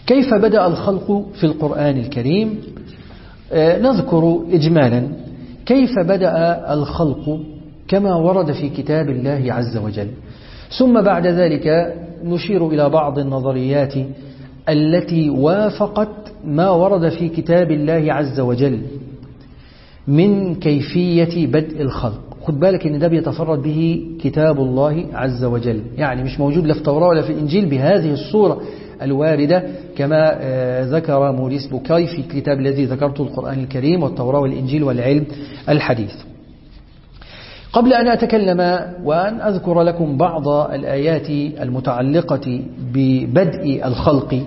كيف بدأ الخلق في القرآن الكريم؟ نذكر إجمالا كيف بدأ الخلق كما ورد في كتاب الله عز وجل، ثم بعد ذلك نشير إلى بعض النظريات التي وافقت ما ورد في كتاب الله عز وجل من كيفية بدء الخلق. خد بالك ان ده بيتفرد به كتاب الله عز وجل، يعني مش موجود لا في التوراة ولا في الإنجيل بهذه الصورة الواردة كما ذكر موريس بوكاي في الكتاب الذي ذكرته القرآن الكريم والتوراة والإنجيل والعلم الحديث. قبل أن أتكلم وأن أذكر لكم بعض الآيات المتعلقة ببدء الخلق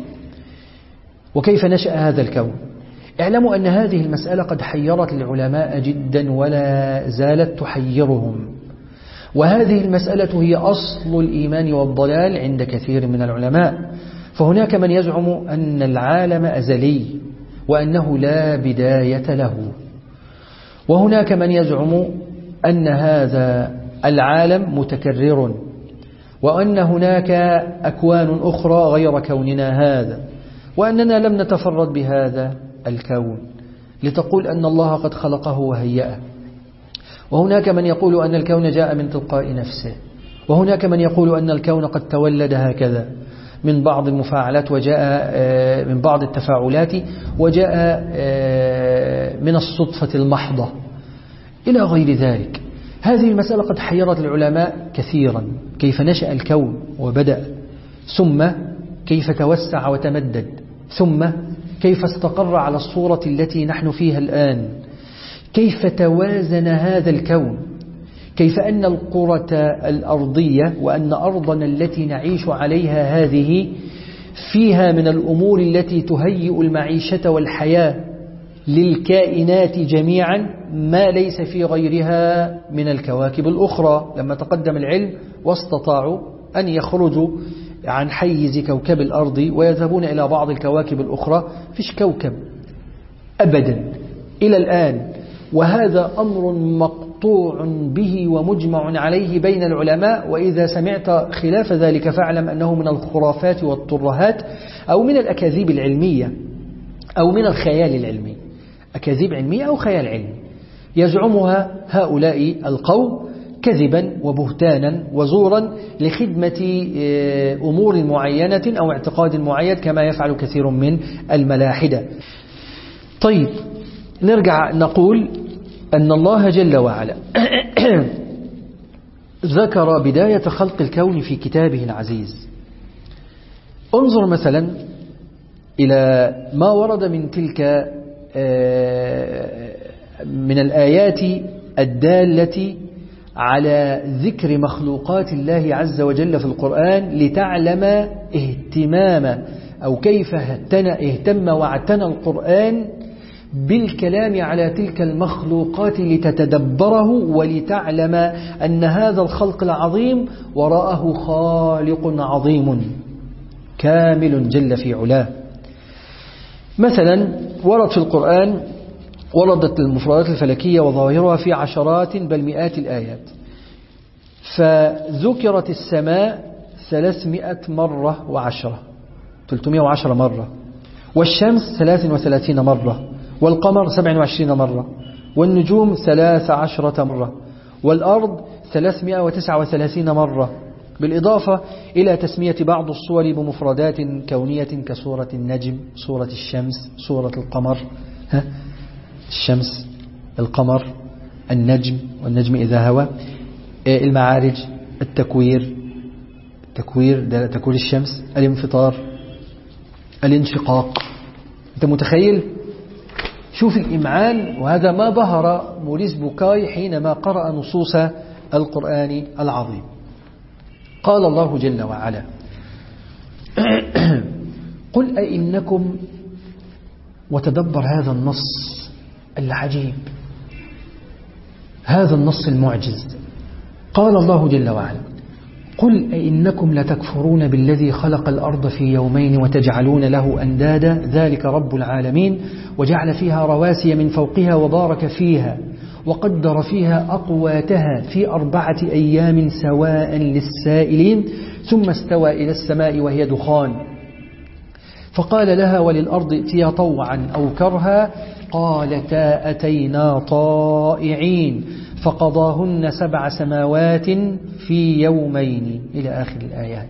وكيف نشأ هذا الكون، اعلموا أن هذه المسألة قد حيرت العلماء جدا ولا زالت تحيرهم، وهذه المسألة هي أصل الإيمان والضلال عند كثير من العلماء. فهناك من يزعم أن العالم أزلي وأنه لا بداية له، وهناك من يزعم أن هذا العالم متكرر وأن هناك أكوان أخرى غير كوننا هذا، وأننا لم نتفرد بهذا الكون لتقول أن الله قد خلقه وهيئه. وهناك من يقول أن الكون جاء من تلقاء نفسه، وهناك من يقول أن الكون قد تولد هكذا من بعض المفاعلات وجاء من بعض التفاعلات وجاء من الصدفة المحضة إلى غير ذلك. هذه المسألة قد حيرت العلماء كثيرا، كيف نشأ الكون وبدأ، ثم كيف توسع وتمدد، ثم كيف استقر على الصورة التي نحن فيها الآن، كيف توازن هذا الكون، كيف أن الكرة الأرضية وأن أرضنا التي نعيش عليها هذه فيها من الأمور التي تهيئ المعيشة والحياة للكائنات جميعا ما ليس في غيرها من الكواكب الأخرى. لما تقدم العلم واستطاعوا أن يخرجوا عن حيز كوكب الأرض ويذهبون إلى بعض الكواكب الأخرى، فيش كوكب أبدا إلى الآن، وهذا أمر مقطوع به ومجمع عليه بين العلماء. وإذا سمعت خلاف ذلك فاعلم أنه من الخرافات والترهات أو من الأكاذيب العلمية أو من الخيال العلمي، أكاذيب علمية أو خيال علمي يزعمها هؤلاء القوم كذبا وبهتانا وزورا لخدمة أمور معينة أو اعتقاد معين كما يفعل كثير من الملاحدة. طيب نرجع نقول أن الله جل وعلا ذكر بداية خلق الكون في كتابه العزيز. انظر مثلا إلى ما ورد من تلك من الآيات الدالة على ذكر مخلوقات الله عز وجل في القرآن لتعلم اهتمام أو كيف اهتم واعتنى القرآن بالكلام على تلك المخلوقات لتتدبره ولتعلم أن هذا الخلق العظيم وراءه خالق عظيم كامل جل في علاه. مثلا ورد في القرآن وردت المفردات الفلكية وظواهرها في عشرات بل مئات الآيات، فذكرت السماء 300 مرة وعشرة 310 مرة، والشمس 33 مرة، والقمر 27 مرة، والنجوم 13 مرة، والأرض 339 مرة، بالإضافة إلى تسمية بعض الصور بمفردات كونية كسورة النجم، سورة الشمس، سورة القمر. الشمس، القمر، النجم، والنجم إذا هوى، المعارج، التكوير، ده تكوير الشمس، الانفطار، الانشقاق. أنت متخيل؟ شوف الإمعان، وهذا ما ظهر موريس بوكاي حينما قرأ نصوص القرآن العظيم. قال الله جل وعلا: قل أئنكم، وتدبر هذا النص العجيب، هذا النص المعجز. قال الله جل وعلا: قل أئنكم لتكفرون بالذي خلق الأرض في يومين وتجعلون له أندادا ذلك رب العالمين وجعل فيها رواسي من فوقها وبارك فيها وقدر فيها أقواتها في 4 أيام سواء للسائلين ثم استوى إلى السماء وهي دخان فقال لها وللأرض ائتيا طوعا أو كرها قالتا أتينا طائعين فقضاهن 7 سماوات في يومين إلى آخر الآيات.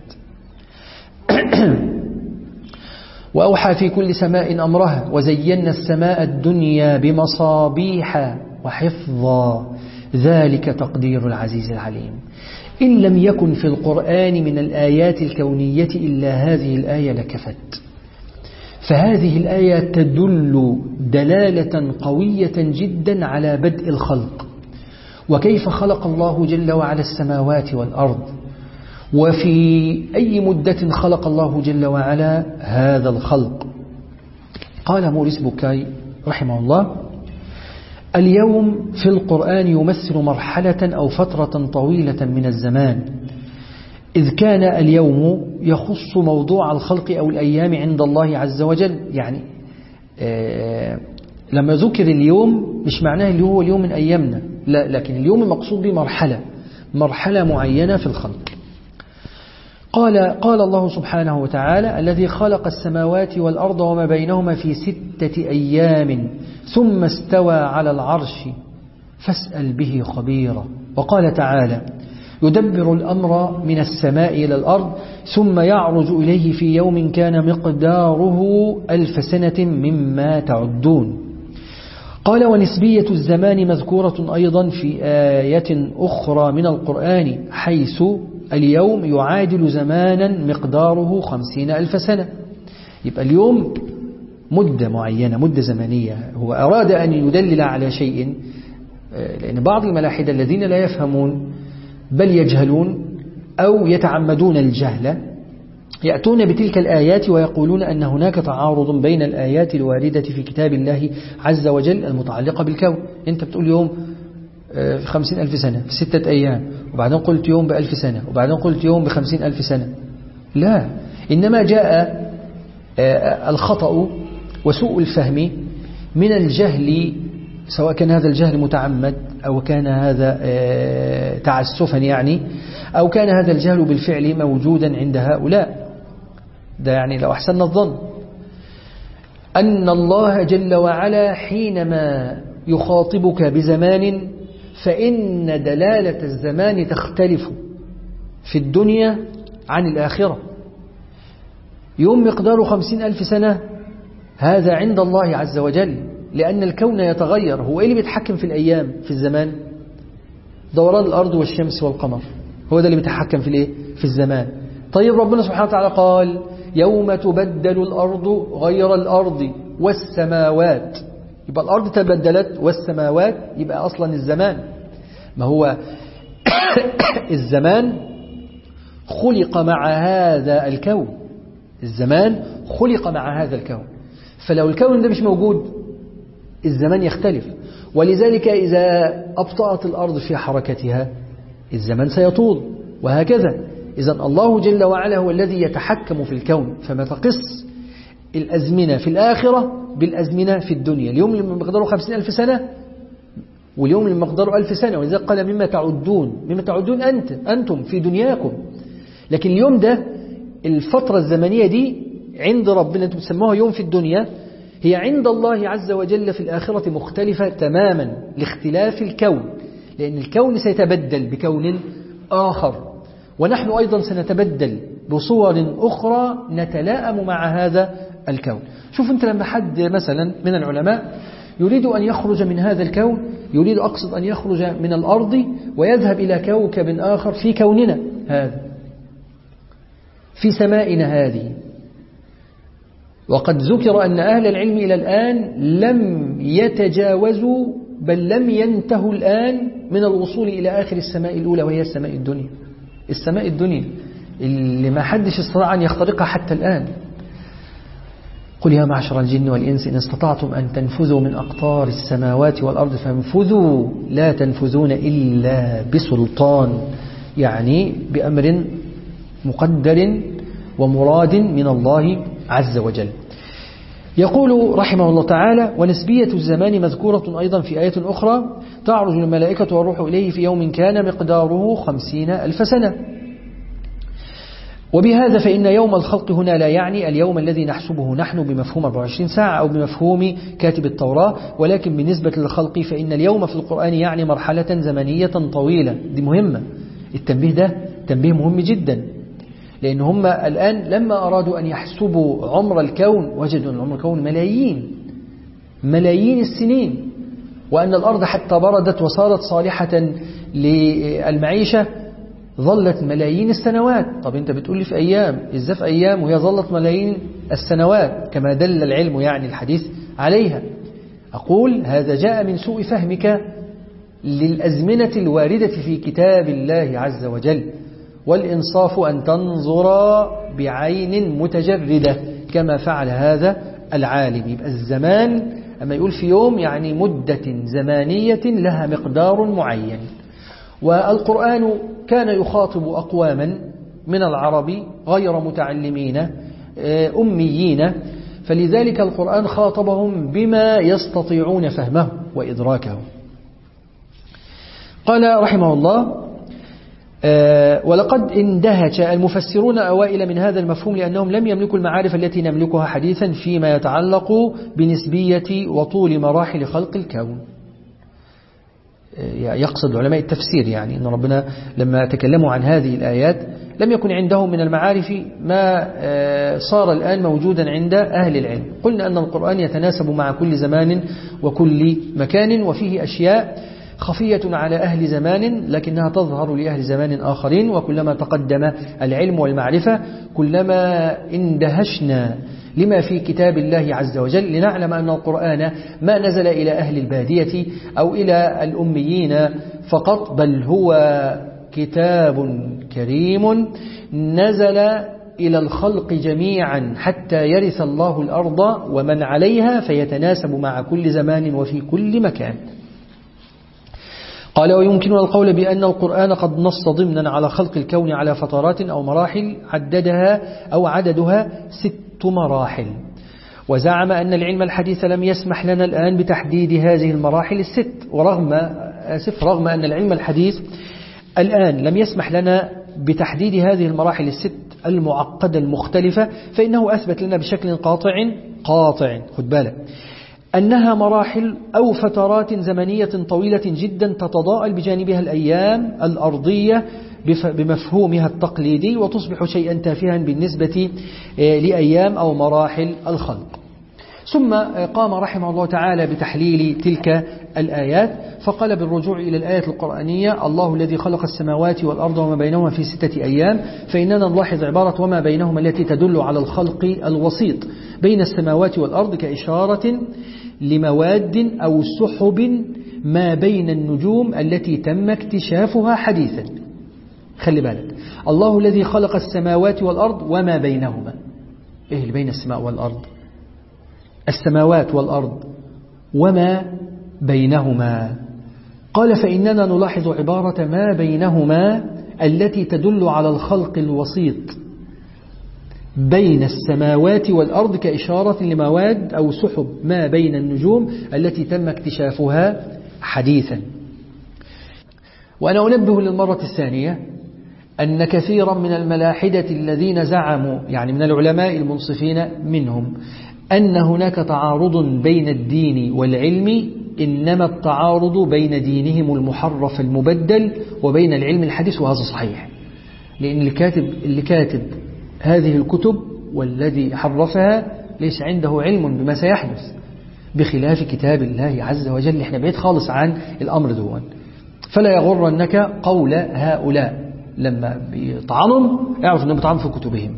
وأوحى في كل سماء أمرها وزينا السماء الدنيا بمصابيح وحفظا ذلك تقدير العزيز العليم. إن لم يكن في القرآن من الآيات الكونية إلا هذه الآية لكفت. فهذه الآية تدل دلالة قوية جدا على بدء الخلق، وكيف خلق الله جل وعلا السماوات والأرض، وفي أي مدة خلق الله جل وعلا هذا الخلق. قال موريس بوكاي رحمه الله: اليوم في القرآن يمثل مرحلة أو فترة طويلة من الزمان، إذ كان اليوم يخص موضوع الخلق أو الأيام عند الله عز وجل. يعني لما ذكر اليوم مش معناه اللي هو اليوم من أيامنا، لا، لكن اليوم المقصود به مرحلة معينة في الخلق. قال الله سبحانه وتعالى: الذي خلق السماوات والأرض وما بينهما في 6 أيام ثم استوى على العرش فاسأل به خبيرا. وقال تعالى: يدبر الأمر من السماء إلى الأرض ثم يعرج إليه في يوم كان مقداره 1000 سنة مما تعدون. قال: ونسبية الزمان مذكورة أيضا في آية أخرى من القرآن، حيث اليوم يعادل زمانا مقداره 50,000 سنة. يبقى اليوم مدة معينة، مدة زمنية. هو أراد أن يدلل على شيء، لأن بعض الملاحدة الذين لا يفهمون بل يجهلون أو يتعمدون الجهل يأتون بتلك الآيات ويقولون أن هناك تعارض بين الآيات الواردة في كتاب الله عز وجل المتعلقة بالكون. أنت بتقول يوم في 50,000 سنة في 6 أيام، وبعدين قلت يوم ب1000 سنة، وبعدين قلت يوم ب50,000 سنة. لا، إنما جاء الخطأ وسوء الفهم من الجهل، سواء كان هذا الجهل متعمد أو كان هذا تعسفا يعني، أو كان هذا الجهل بالفعل موجودا عند هؤلاء. ده يعني لو أحسن الظن أن الله جل وعلا حينما يخاطبك بزمان فإن دلالة الزمان تختلف في الدنيا عن الآخرة. يوم مقداره 50,000 سنة هذا عند الله عز وجل، لأن الكون يتغير. هو إيه اللي بيتحكم في الأيام في الزمان؟ دوران الأرض والشمس والقمر، هو ده اللي بيتحكم في الإيه؟ في الزمان. طيب ربنا سبحانه وتعالى قال: يوم تبدل الأرض غير الأرض والسماوات. يبقى الأرض تبدلت والسماوات، يبقى أصلا الزمان، ما هو الزمان خلق مع هذا الكون، الزمان خلق مع هذا الكون. فلو الكون ده مش موجود الزمان يختلف. ولذلك إذا أبطأت الأرض في حركتها الزمان سيطول، وهكذا. إذن الله جل وعلا هو الذي يتحكم في الكون. فما تقص الأزمنة في الآخرة بالأزمنة في الدنيا. اليوم اللي مقداره 50,000 سنة واليوم اللي مقداره 1000 سنة. ولذلك قال: مما تعدون أنتم في دنياكم. لكن اليوم ده، الفترة الزمنية دي عند ربنا أنتم تسموها يوم في الدنيا، هي عند الله عز وجل في الآخرة مختلفة تماما لاختلاف الكون، لأن الكون سيتبدل بكون آخر، ونحن أيضا سنتبدل بصور أخرى نتلائم مع هذا الكون. شوف أنت لما حد مثلا من العلماء يريد أن يخرج من هذا الكون، يريد أقصد أن يخرج من الأرض ويذهب إلى كوكب آخر في كوننا هذا، في سمائنا هذه. وقد ذكر أن أهل العلم إلى الآن لم يتجاوزوا بل لم ينتهوا الآن من الوصول إلى آخر السماء الأولى، وهي السماء الدنيا. السماء الدنيا اللي ما حدش استطاع أن يخترقها حتى الآن. قل يا معشر الجن والإنس إن استطعتم أن تنفذوا من أقطار السماوات والأرض فانفذوا لا تنفذون إلا بسلطان، يعني بأمر مقدر ومراد من الله عز وجل. يقول رحمه الله تعالى: ونسبية الزمان مذكورة أيضا في آية أخرى، تعرج الملائكة والروح إليه في يوم كان مقداره 50,000 سنة. وبهذا فإن يوم الخلق هنا لا يعني اليوم الذي نحسبه نحن بمفهوم 24 ساعة أو بمفهوم كاتب التوراة، ولكن بالنسبة للخلق فإن اليوم في القرآن يعني مرحلة زمنية طويلة. دي مهمة، التنبيه ده تنبيه مهم جدا، لأن هم الآن لما أرادوا أن يحسبوا عمر الكون وجدوا أن عمر الكون ملايين السنين، وأن الأرض حتى بردت وصارت صالحة للمعيشة ظلت ملايين السنوات. طب أنت بتقول لي في أيام، إزاي في أيام وهي ظلت ملايين السنوات كما دل العلم يعني الحديث عليها؟ أقول هذا جاء من سوء فهمك للأزمنة الواردة في كتاب الله عز وجل، والإنصاف أن تنظر بعين متجردة كما فعل هذا العالم. يبقى الزمان أما يقول في يوم يعني مدة زمانية لها مقدار معين. والقرآن كان يخاطب أقواما من العرب غير متعلمين أميين، فلذلك القرآن خاطبهم بما يستطيعون فهمه وإدراكه. قال رحمه الله: ولقد اندهش المفسرون أوائل من هذا المفهوم لأنهم لم يملكوا المعارف التي نملكها حديثا فيما يتعلق بنسبية وطول مراحل خلق الكون. يقصد علماء التفسير يعني أن ربنا لما تكلموا عن هذه الآيات لم يكن عندهم من المعارف ما صار الآن موجودا عند أهل العلم. قلنا أن القرآن يتناسب مع كل زمان وكل مكان، وفيه أشياء خفية على أهل زمان لكنها تظهر لأهل زمان آخرين، وكلما تقدم العلم والمعرفة كلما اندهشنا لما في كتاب الله عز وجل، لنعلم أن القرآن ما نزل إلى أهل البادية أو إلى الأميين فقط، بل هو كتاب كريم نزل إلى الخلق جميعا حتى يرث الله الأرض ومن عليها، فيتناسب مع كل زمان وفي كل مكان. قال: ويمكننا القول بأن القرآن قد نص ضمنا على خلق الكون على فترات أو مراحل عددها 6 مراحل، وزعم أن العلم الحديث لم يسمح لنا الآن بتحديد هذه المراحل ال6، رغم أن العلم الحديث الآن لم يسمح لنا بتحديد هذه المراحل ال6 المعقدة المختلفة، فإنه أثبت لنا بشكل قاطع خد بالك أنها مراحل أو فترات زمنية طويلة جدا تتضاءل بجانبها الأيام الأرضية بمفهومها التقليدي، وتصبح شيئا تافها بالنسبة لأيام أو مراحل الخلق. ثم قام رحمه الله تعالى بتحليل تلك الآيات، فقال بالرجوع إلى الآية القرآنية: الله الذي خلق السماوات والأرض وما بينهما في 6 أيام، فإننا نلاحظ عبارة وما بينهما التي تدل على الخلق الوسيط بين السماوات والأرض كإشارة لمواد أو سحب ما بين النجوم التي تم اكتشافها حديثا. خلي بالك، الله الذي خلق السماوات والأرض وما بينهما. إيه اللي بين السماء والأرض؟ السماوات والأرض وما بينهما. قال: فإننا نلاحظ عبارة ما بينهما التي تدل على الخلق الوسيط بين السماوات والأرض كإشارة لمواد أو سحب ما بين النجوم التي تم اكتشافها حديثا. وأنا أنبه للمرة الثانية أن كثيرا من الملاحدة الذين زعموا يعني من العلماء المنصفين منهم أن هناك تعارض بين الدين والعلم، إنما التعارض بين دينهم المحرف المبدل وبين العلم الحديث، وهذا صحيح، لأن اللي كاتب هذه الكتب والذي حرفها ليس عنده علم بما سيحدث، بخلاف كتاب الله عز وجل. احنا بعيد خالص عن الأمر دون، فلا يغرنك قول هؤلاء لما بيطعنوا اعرف أنهم بيطعنوا في كتبهم.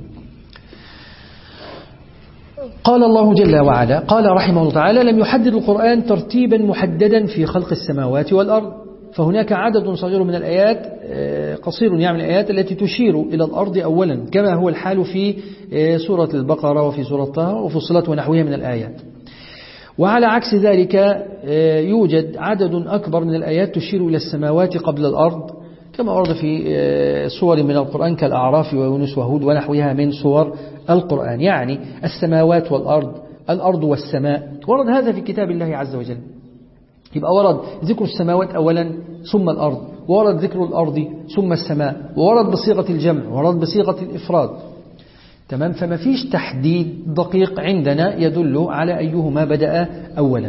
قال الله جل وعلا: قال رحمه الله تعالى: لم يحدد القرآن ترتيبا محددا في خلق السماوات والأرض، فهناك عدد صغير من الآيات قصير يعني الآيات التي تشير إلى الأرض أولا، كما هو الحال في سورة البقرة وفي سورة طه وفصلت ونحوها من الآيات. وعلى عكس ذلك يوجد عدد أكبر من الآيات تشير إلى السماوات قبل الأرض، كما ورد في سور من القرآن كالأعراف ويونس وهود ونحوها من سور القرآن، يعني السماوات والأرض، الأرض والسماء، ورد هذا في كتاب الله عز وجل. يبقى ورد ذكر السماوات أولا ثم الأرض، وورد ذكر الأرض ثم السماء، وورد بصيغة الجمع، وورد بصيغة الإفراد. تمام. فما فيش تحديد دقيق عندنا يدل على أيهما بدأ أولا.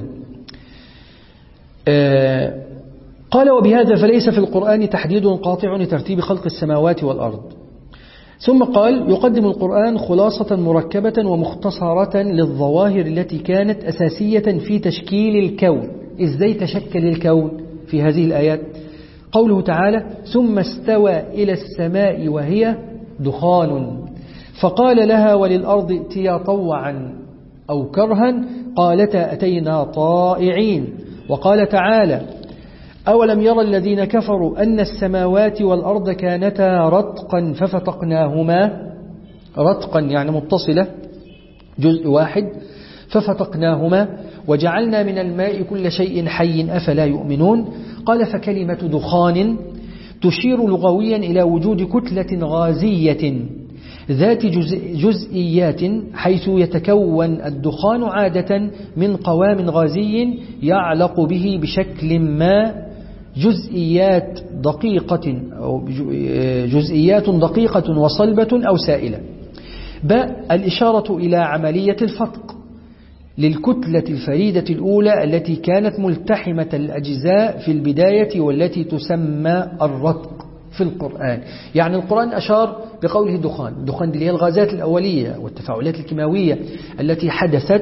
قال وبهذا فليس في القرآن تحديد قاطع لترتيب خلق السماوات والأرض. ثم قال يقدم القرآن خلاصة مركبة ومختصرة للظواهر التي كانت أساسية في تشكيل الكون. إزاي تشكل الكون في هذه الآيات؟ قوله تعالى ثم استوى إلى السماء وهي دخان فقال لها وللأرض ائتيا طوعا أو كرها قالتا أتينا طائعين. وقال تعالى أولم يرى الذين كفروا أن السماوات والأرض كانتا رتقا ففتقناهما، رتقا يعني متصلة جزء واحد، ففتقناهما وجعلنا من الماء كل شيء حي أفلا يؤمنون. قال فكلمة دخان تشير لغويا إلى وجود كتلة غازية ذات جزئيات، حيث يتكون الدخان عادة من قوام غازي يعلق به بشكل ما جزئيات دقيقة وصلبة أو سائلة. باء الإشارة إلى عملية الفتق للكتلة الفريدة الأولى التي كانت ملتحمة الأجزاء في البداية والتي تسمى الرتق في القرآن. يعني القرآن أشار بقوله دخان، الدخان دي هي الغازات الأولية والتفاعلات الكيماوية التي حدثت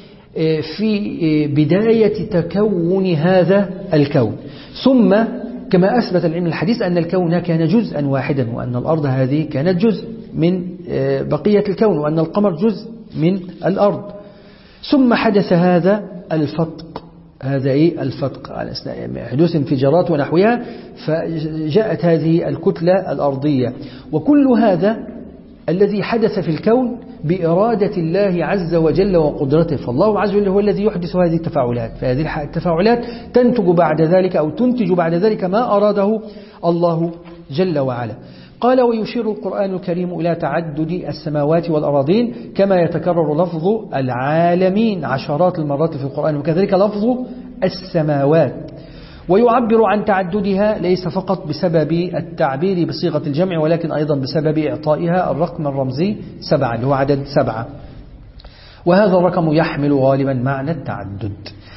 في بداية تكون هذا الكون. ثم كما أثبت العلم الحديث أن الكون كان جزءا واحدا، وأن الأرض هذه كانت جزء من بقية الكون، وأن القمر جزء من الأرض. ثم حدث هذا الفتق، هذا الفتق على حدوث انفجارات ونحوها، فجاءت هذه الكتلة الأرضية. وكل هذا الذي حدث في الكون بإرادة الله عز وجل وقدرته، فالله عز وجل هو الذي يحدث هذه التفاعلات، فهذه التفاعلات تنتج بعد ذلك أو تنتج بعد ذلك ما أراده الله جل وعلا. قال ويشير القرآن الكريم إلى تعدد السماوات والأراضين كما يتكرر لفظ العالمين عشرات المرات في القرآن، وكذلك لفظ السماوات، ويعبر عن تعددها ليس فقط بسبب التعبير بصيغة الجمع، ولكن أيضا بسبب إعطائها الرقم الرمزي 7، اللي هو عدد 7، وهذا الرقم يحمل غالبا معنى التعدد.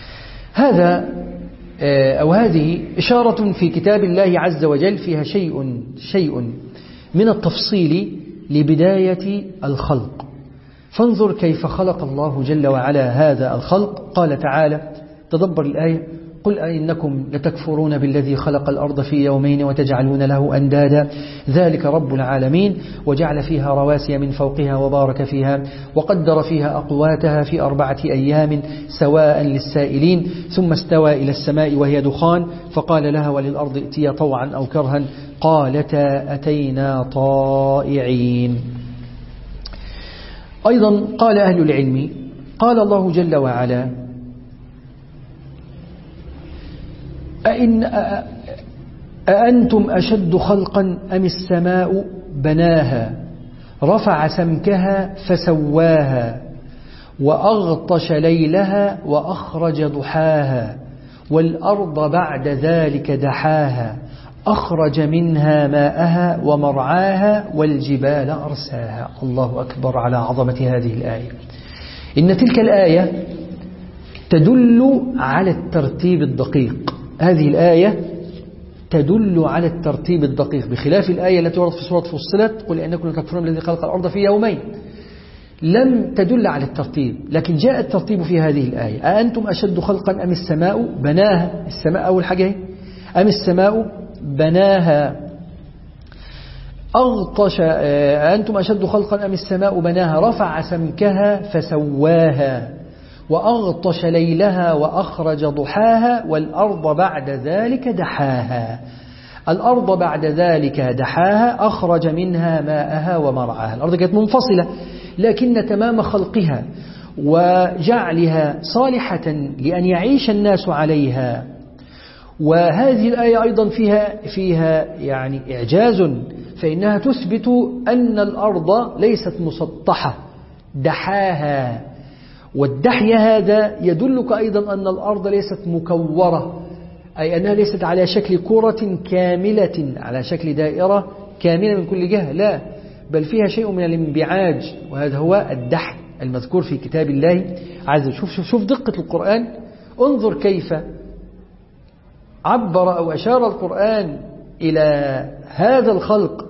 هذا أو هذه إشارة في كتاب الله عز وجل فيها شيء من التفصيل لبداية الخلق. فانظر كيف خلق الله جل وعلا هذا الخلق. قال تعالى تدبر الآية قل أئنكم لتكفرون بالذي خلق الأرض في يومين وتجعلون له أندادا ذلك رب العالمين وجعل فيها رواسي من فوقها وبارك فيها وقدر فيها أقواتها في 4 أيام سواء للسائلين ثم استوى إلى السماء وهي دخان فقال لها وللأرض ائتيا طوعا أو كرها قالتا أتينا طائعين. أيضا قال أهل العلم قال الله جل وعلا أأنتم أشد خلقا أم السماء بناها رفع سمكها فسواها وأغطش ليلها وأخرج ضحاها والأرض بعد ذلك دحاها أخرج منها ماءها ومرعاها والجبال أرساها. الله أكبر على عظمة هذه الآية. إن تلك الآية تدل على الترتيب الدقيق. هذه الآية تدل على الترتيب الدقيق بخلاف الآية التي وردت في سورة فصلت قل إنكم لتكفرون بالذي خلق الأرض في يومين، لم تدل على الترتيب، لكن جاء الترتيب في هذه الآية. أأنتم أشد خلقا أم السماء بناها، السماء أول حاجة أم السماء بناها أغطش أأنتم أشد خلقا أم السماء بناها رفع سمكها فسواها وأغطش ليلها وأخرج ضحاها والأرض بعد ذلك دحاها. الأرض بعد ذلك دحاها أخرج منها ماءها ومرعاها. الأرض كانت منفصلة، لكن تمام خلقها وجعلها صالحة لأن يعيش الناس عليها. وهذه الآية أيضا فيها يعني إعجاز، فإنها تثبت أن الأرض ليست مسطحة، دحاها. والدحي هذا يدلك أيضا أن الأرض ليست مكورة أي أنها ليست على شكل كرة كاملة على شكل دائرة كاملة من كل جهة، لا، بل فيها شيء من الانبعاج، وهذا هو الدحل المذكور في كتاب الله عز وجل. شوف دقة القرآن، انظر كيف عبر أو أشار القرآن إلى هذا الخلق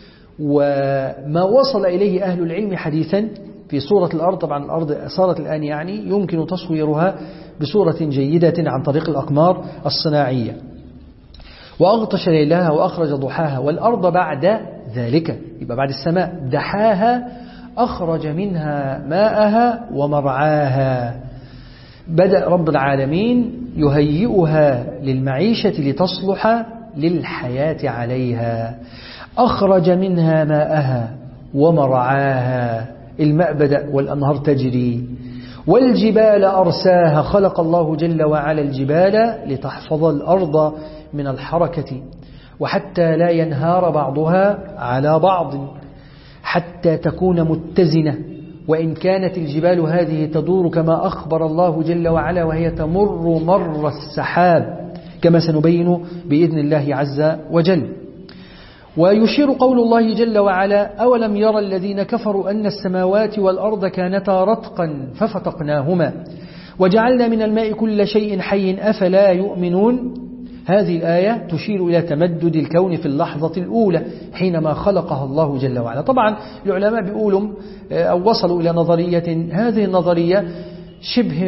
وما وصل إليه أهل العلم حديثا في سورة الأرض. طبعا الأرض صارت الآن يعني يمكن تصويرها بصورة جيدة عن طريق الأقمار الصناعية. وأغطش ليلها وأخرج ضحاها والأرض بعد ذلك، يبقى بعد السماء، دحاها أخرج منها ماءها ومرعاها. بدأ رب العالمين يهيئها للمعيشة لتصلح للحياة عليها. أخرج منها ماءها ومرعاها، الماء بدأ والأنهار تجري. والجبال أرساها، خلق الله جل وعلا الجبال لتحفظ الأرض من الحركة وحتى لا ينهار بعضها على بعض، حتى تكون متزنة. وإن كانت الجبال هذه تدور كما أخبر الله جل وعلا وهي تمر مر السحاب كما سنبين بإذن الله عز وجل. ويشير قول الله جل وعلا: أولم يرى الذين كفروا أن السماوات والأرض كانتا رتقا ففتقناهما وجعلنا من الماء كل شيء حي أفلا يؤمنون. هذه الآية تشير إلى تمدد الكون في اللحظة الأولى حينما خلقها الله جل وعلا. طبعا العلماء بيقولوا أو وصلوا إلى نظرية، هذه النظرية شبه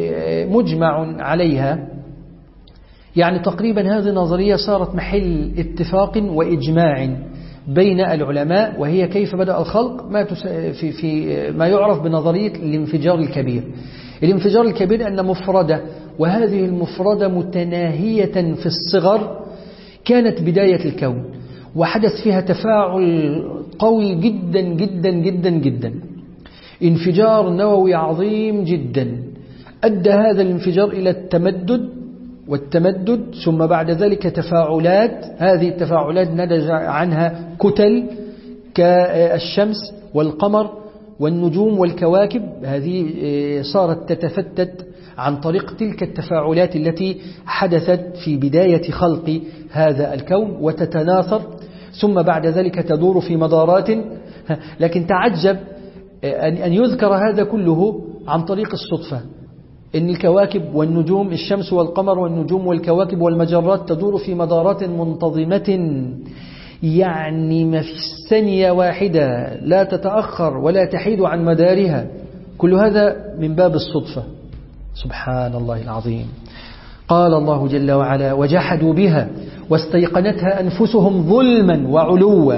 مجمع عليها، يعني تقريبا هذه النظرية صارت محل اتفاق وإجماع بين العلماء، وهي كيف بدأ الخلق في ما يعرف بنظرية الانفجار الكبير. الانفجار الكبير أن مفردة، وهذه المفردة متناهية في الصغر، كانت بداية الكون وحدث فيها تفاعل قوي جدا جدا جدا جدا، انفجار نووي عظيم جدا، أدى هذا الانفجار إلى التمدد ثم بعد ذلك تفاعلات. هذه التفاعلات نتج عنها كتل كالشمس والقمر والنجوم والكواكب، هذه صارت تتفتت عن طريق تلك التفاعلات التي حدثت في بداية خلق هذا الكون وتتناثر، ثم بعد ذلك تدور في مدارات. لكن تعجب أن يذكر هذا كله عن طريق الصدفة، إن الكواكب والنجوم، الشمس والقمر والنجوم والكواكب والمجرات تدور في مدارات منتظمة، يعني ما في ثانية واحدة لا تتأخر ولا تحيد عن مدارها. كل هذا من باب الصدفة. سبحان الله العظيم. قال الله جل وعلا: وجحدوا بها واستيقنتها أنفسهم ظلما وعلوا.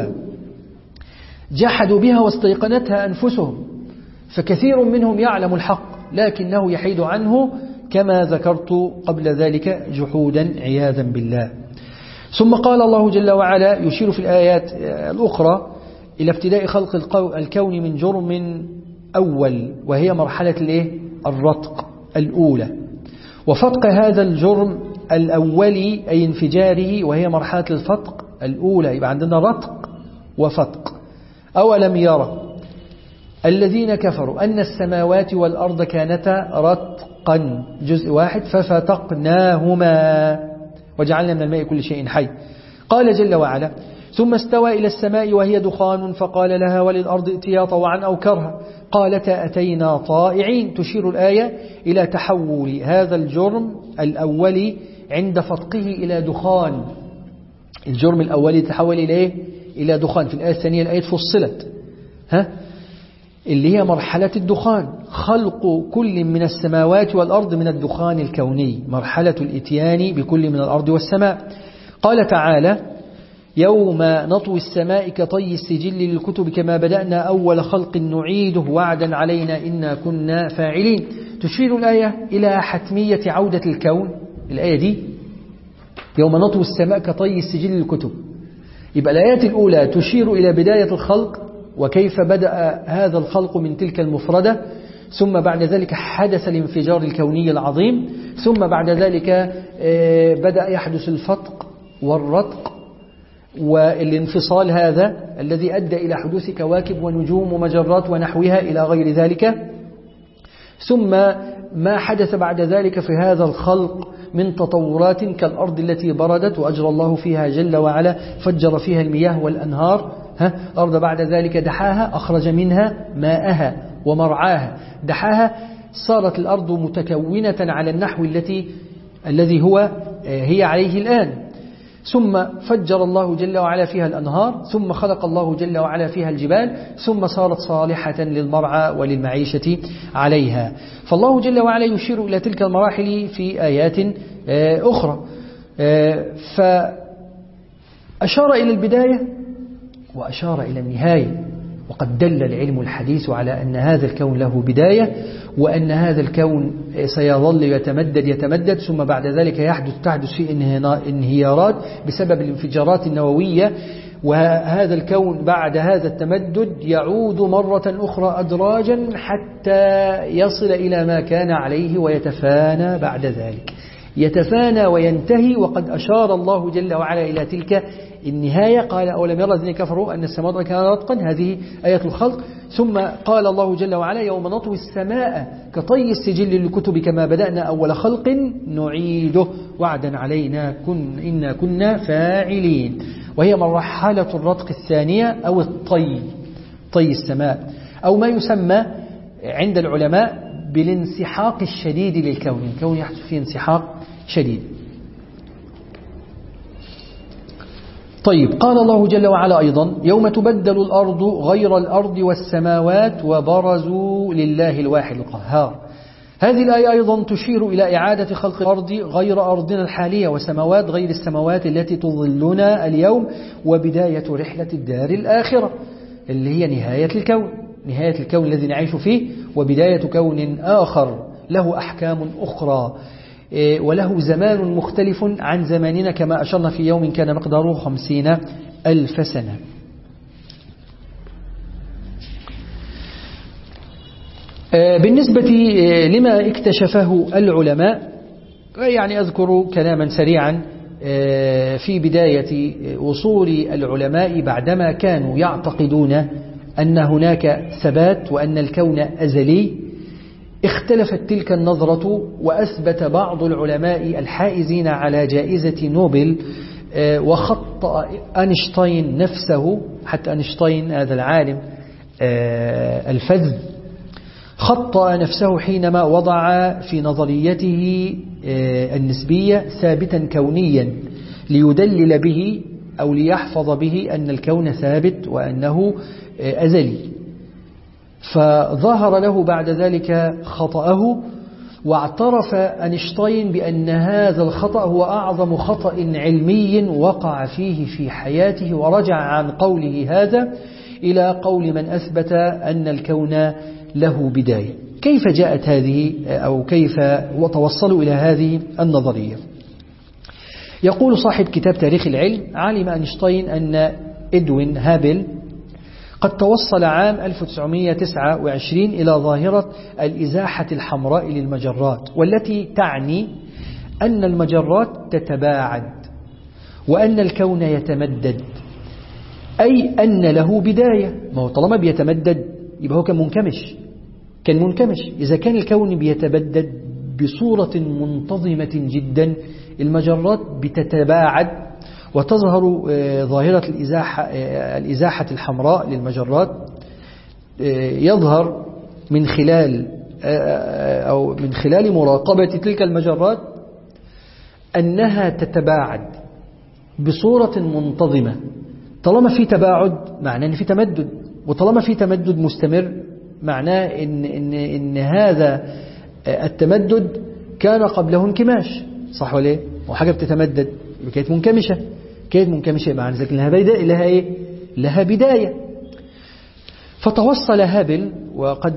جحدوا بها واستيقنتها أنفسهم، فكثير منهم يعلم الحق لكنه يحيد عنه كما ذكرت قبل ذلك جحودا عياذا بالله. ثم قال الله جل وعلا يشير في الآيات الأخرى إلى ابتداء خلق الكون من جرم أول، وهي مرحلة الرتق الأولى، وفتق هذا الجرم الأولي أي انفجاره، وهي مرحلة الفتق الأولى. يبقى عندنا رتق وفتق. أولم يرى الذين كفروا أن السماوات والأرض كانتا رتقا، جزء واحد، ففتقناهما وجعلنا من الماء كل شيء حي. قال جل وعلا: ثم استوى إلى السماء وهي دخان فقال لها وللأرض ائتيا طوعا أو كرها قالتا أتينا طائعين. تشير الآية إلى تحول هذا الجرم الأولي عند فتقه إلى دخان. الجرم الأولي تحول إلى دخان. في الآية الثانية الآية فصلت اللي هي مرحلة الدخان، خلق كل من السماوات والأرض من الدخان الكوني، مرحلة الإتيان بكل من الأرض والسماء. قال تعالى: يوم نطوي السماء كطي السجل للكتب كما بدأنا أول خلق نعيده وعدا علينا إنا كنا فاعلين. تشير الآية إلى حتمية عودة الكون. الآية دي يوم نطوي السماء كطي السجل للكتب، يبقى الآيات الأولى تشير إلى بداية الخلق وكيف بدأ هذا الخلق من تلك المفردة، ثم بعد ذلك حدث الانفجار الكوني العظيم، ثم بعد ذلك بدأ يحدث الفتق والرتق والانفصال هذا الذي أدى إلى حدوث كواكب ونجوم ومجرات ونحوها إلى غير ذلك. ثم ما حدث بعد ذلك في هذا الخلق من تطورات كالأرض التي بردت وأجرى الله فيها جل وعلا فجر فيها المياه والأنهار. أرض بعد ذلك دحاها أخرج منها ماءها ومرعاها. دحاها صارت الأرض متكونة على النحو الذي هي عليه الآن. ثم فجر الله جل وعلا فيها الأنهار، ثم خلق الله جل وعلا فيها الجبال، ثم صارت صالحة للمرعى وللمعيشة عليها. فالله جل وعلا يشير إلى تلك المراحل في آيات أخرى. فأشار إلى البداية وأشار إلى النهاية. وقد دل العلم الحديث على أن هذا الكون له بداية، وأن هذا الكون سيظل يتمدد ثم بعد ذلك تحدث فيه انهيارات بسبب الانفجارات النووية، وهذا الكون بعد هذا التمدد يعود مرة أخرى أدراجا حتى يصل إلى ما كان عليه ويتفانى بعد ذلك، يتفانى وينتهي. وقد أشار الله جل وعلا إلى تلك النهاية. قال أولم يرى الذين كفروا أن السماء كانت رتقا، هذه آية الخلق. ثم قال الله جل وعلا يوم نطوي السماء كطي السجل للكتب كما بدأنا أول خلق نعيده وعدا علينا إنا كنا فاعلين. وهي مرحلة الرتق الثانية أو طي السماء، أو ما يسمى عند العلماء بالانسحاق الشديد للكون. الكون يحدث فيه انسحاق شديد. طيب، قال الله جل وعلا أيضا يوم تبدل الأرض غير الأرض والسماوات وبرزوا لله الواحد القهار. هذه الآية أيضا تشير إلى إعادة خلق الأرض غير أرضنا الحالية، وسماوات غير السماوات التي تظلنا اليوم، وبداية رحلة الدار الآخرة اللي هي نهاية الكون الذي نعيش فيه، وبداية كون آخر له أحكام أخرى وله زمان مختلف عن زماننا، كما أشرنا في يوم كان مقداره 50,000 سنة. بالنسبة لما اكتشفه العلماء، يعني أذكر كلاما سريعا في بداية وصول العلماء بعدما كانوا يعتقدون أن هناك ثبات وأن الكون أزلي. اختلفت تلك النظرة، وأثبت بعض العلماء الحائزين على جائزة نوبل وخطأ أينشتاين نفسه. حتى أينشتاين هذا العالم الفذ خطأ نفسه حينما وضع في نظريته النسبية ثابتا كونيا ليدلل به أو ليحفظ به أن الكون ثابت وأنه أزلي. فظهر له بعد ذلك خطأه، واعترف أينشتاين بأن هذا الخطأ هو أعظم خطأ علمي وقع فيه في حياته، ورجع عن قوله هذا إلى قول من أثبت أن الكون له بداية. كيف جاءت هذه أو كيف وتوصلوا إلى هذه النظرية؟ يقول صاحب كتاب تاريخ العلم: علم أينشتاين أن إدوين هابل قد توصل عام 1929 إلى ظاهرة الإزاحة الحمراء للمجرات، والتي تعني أن المجرات تتباعد وأن الكون يتمدد، أي أن له بداية. ما هو طالما بيتمدد يبقى هو كان منكمش. إذا كان الكون بيتبدد بصورة منتظمة جدا، المجرات بتتباعد وتظهر ظاهرة الإزاحة الحمراء للمجرات. يظهر من خلال مراقبة تلك المجرات أنها تتباعد بصورة منتظمة. طالما في تباعد معناه أن في تمدد، وطالما في تمدد مستمر معناه إن هذا التمدد كان قبله انكماش، صح ولا ايه؟ وحاجة بتتمدد كانت منكمشة معنى ذلك لها بداية. فتوصل هابل، وقد